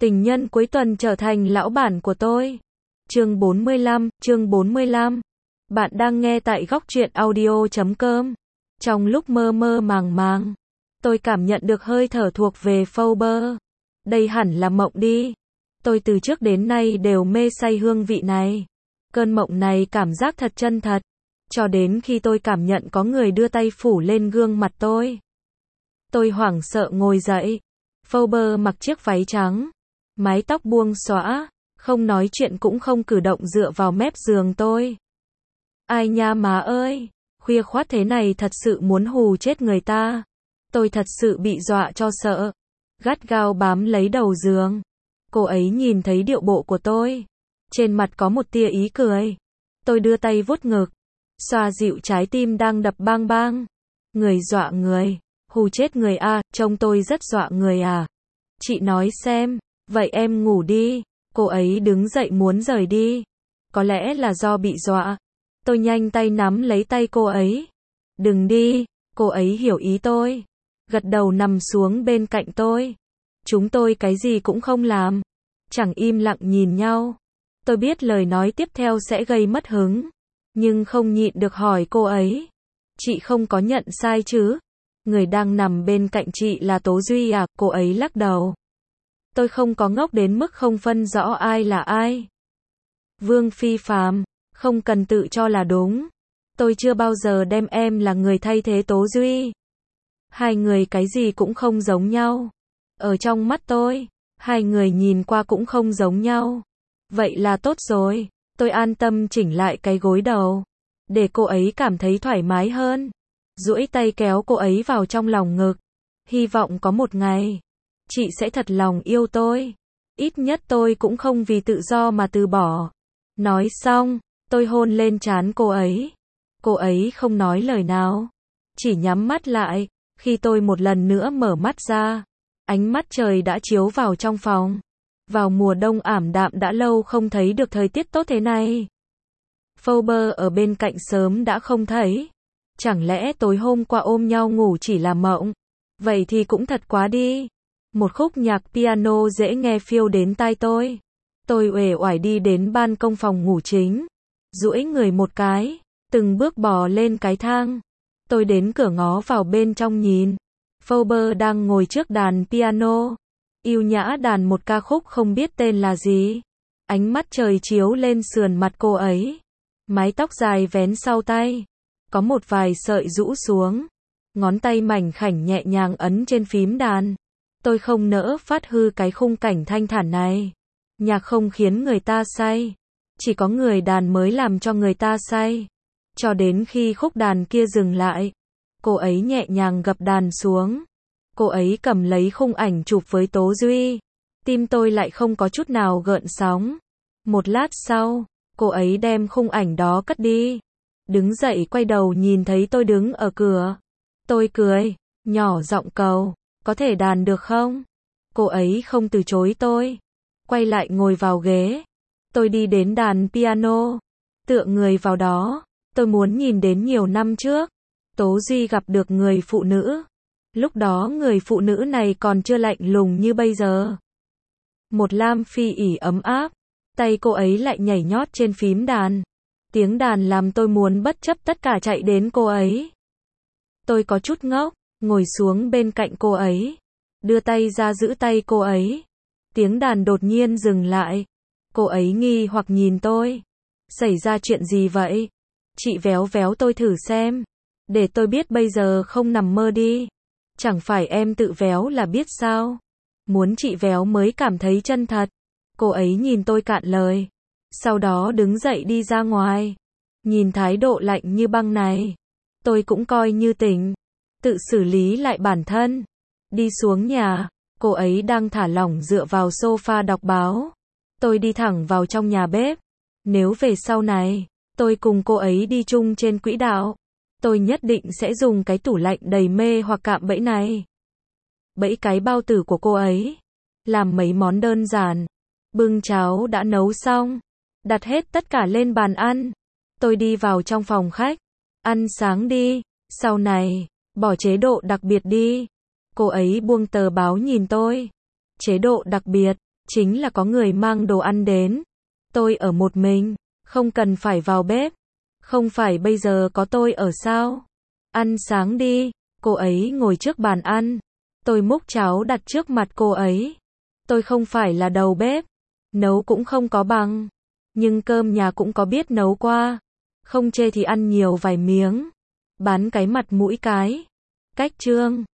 Tình nhân cuối tuần trở thành lão bản của tôi. Chương 45. Bạn đang nghe tại góc truyện audio.com. Trong lúc mơ mơ màng màng, tôi cảm nhận được hơi thở thuộc về Fauber. Đây hẳn là mộng đi. Tôi từ trước đến nay đều mê say hương vị này. Cơn mộng này cảm giác thật chân thật. Cho đến khi tôi cảm nhận có người đưa tay phủ lên gương mặt tôi. Tôi hoảng sợ ngồi dậy. Fauber mặc chiếc váy trắng, mái tóc buông xõa, không nói chuyện cũng không cử động dựa vào mép giường tôi. Ai nha má ơi, khuya khoắt thế này thật sự muốn hù chết người ta. Tôi thật sự bị dọa cho sợ, gắt gao bám lấy đầu giường. Cô ấy nhìn thấy điệu bộ của tôi, trên mặt có một tia ý cười. Tôi đưa tay vuốt ngực, xoa dịu trái tim đang đập bang bang. Người dọa người, hù chết người à, trông tôi rất dọa người à. Chị nói xem, vậy em ngủ đi. Cô ấy đứng dậy muốn rời đi. Có lẽ là do bị dọa. Tôi nhanh tay nắm lấy tay cô ấy. Đừng đi. Cô ấy hiểu ý tôi, gật đầu nằm xuống bên cạnh tôi. Chúng tôi cái gì cũng không làm, chẳng im lặng nhìn nhau. Tôi biết lời nói tiếp theo sẽ gây mất hứng, nhưng không nhịn được hỏi cô ấy. Chị không có nhận sai chứ? Người đang nằm bên cạnh chị là Tố Duy à? Cô ấy lắc đầu. Tôi không có ngốc đến mức không phân rõ ai là ai. Vương Phi Phạm, không cần tự cho là đúng. Tôi chưa bao giờ đem em là người thay thế Tố Duy. Hai người cái gì cũng không giống nhau. Ở trong mắt tôi, hai người nhìn qua cũng không giống nhau. Vậy là tốt rồi. Tôi an tâm chỉnh lại cái gối đầu, để cô ấy cảm thấy thoải mái hơn. Duỗi tay kéo cô ấy vào trong lòng ngực. Hy vọng có một ngày, chị sẽ thật lòng yêu tôi. Ít nhất tôi cũng không vì tự do mà từ bỏ. Nói xong, tôi hôn lên trán cô ấy. Cô ấy không nói lời nào, chỉ nhắm mắt lại. Khi tôi một lần nữa mở mắt ra, ánh mắt trời đã chiếu vào trong phòng. Vào mùa đông ảm đạm đã lâu không thấy được thời tiết tốt thế này. Fauber ở bên cạnh sớm đã không thấy. Chẳng lẽ tối hôm qua ôm nhau ngủ chỉ là mộng? Vậy thì cũng thật quá đi. Một khúc nhạc piano dễ nghe phiêu đến tai tôi. Tôi uể oải đi đến ban công phòng ngủ chính, duỗi người một cái, từng bước bò lên cái thang. Tôi đến cửa ngó vào bên trong nhìn. Fauber đang ngồi trước đàn piano, yêu nhã đàn một ca khúc không biết tên là gì. Ánh mắt trời chiếu lên sườn mặt cô ấy. Mái tóc dài vén sau tay, có một vài sợi rũ xuống. Ngón tay mảnh khảnh nhẹ nhàng ấn trên phím đàn. Tôi không nỡ phát hư cái khung cảnh thanh thản này. Nhạc không khiến người ta say, chỉ có người đàn mới làm cho người ta say. Cho đến khi khúc đàn kia dừng lại, cô ấy nhẹ nhàng gập đàn xuống. Cô ấy cầm lấy khung ảnh chụp với Tố Duy. Tim tôi lại không có chút nào gợn sóng. Một lát sau, cô ấy đem khung ảnh đó cất đi. Đứng dậy quay đầu nhìn thấy tôi đứng ở cửa. Tôi cười, nhỏ giọng cầu, có thể đàn được không? Cô ấy không từ chối tôi. Quay lại ngồi vào ghế. Tôi đi đến đàn piano, tựa người vào đó. Tôi muốn nhìn đến nhiều năm trước, Tố Duy gặp được người phụ nữ. Lúc đó người phụ nữ này còn chưa lạnh lùng như bây giờ. Một lam phi ỉ ấm áp, tay cô ấy lại nhảy nhót trên phím đàn. Tiếng đàn làm tôi muốn bất chấp tất cả chạy đến cô ấy. Tôi có chút ngốc, ngồi xuống bên cạnh cô ấy, đưa tay ra giữ tay cô ấy. Tiếng đàn đột nhiên dừng lại. Cô ấy nghi hoặc nhìn tôi. Xảy ra chuyện gì vậy? Chị véo véo tôi thử xem, để tôi biết bây giờ không nằm mơ đi. Chẳng phải em tự véo là biết sao? Muốn chị véo mới cảm thấy chân thật. Cô ấy nhìn tôi cạn lời, sau đó đứng dậy đi ra ngoài. Nhìn thái độ lạnh như băng này, tôi cũng coi như tỉnh, tự xử lý lại bản thân. Đi xuống nhà, cô ấy đang thả lỏng dựa vào sofa đọc báo. Tôi đi thẳng vào trong nhà bếp. Nếu về sau này, tôi cùng cô ấy đi chung trên quỹ đạo, tôi nhất định sẽ dùng cái tủ lạnh đầy mê hoặc cạm bẫy này. Bẫy cái bao tử của cô ấy. Làm mấy món đơn giản. Bưng cháo đã nấu xong, đặt hết tất cả lên bàn ăn. Tôi đi vào trong phòng khách. Ăn sáng đi, sau này, bỏ chế độ đặc biệt đi. Cô ấy buông tờ báo nhìn tôi. Chế độ đặc biệt, chính là có người mang đồ ăn đến. Tôi ở một mình, không cần phải vào bếp. Không phải bây giờ có tôi ở sao? Ăn sáng đi. Cô ấy ngồi trước bàn ăn. Tôi múc cháo đặt trước mặt cô ấy. Tôi không phải là đầu bếp, nấu cũng không có bằng, nhưng cơm nhà cũng có biết nấu qua. Không chê thì ăn nhiều vài miếng, bán cái mặt mũi cái. Cách trương.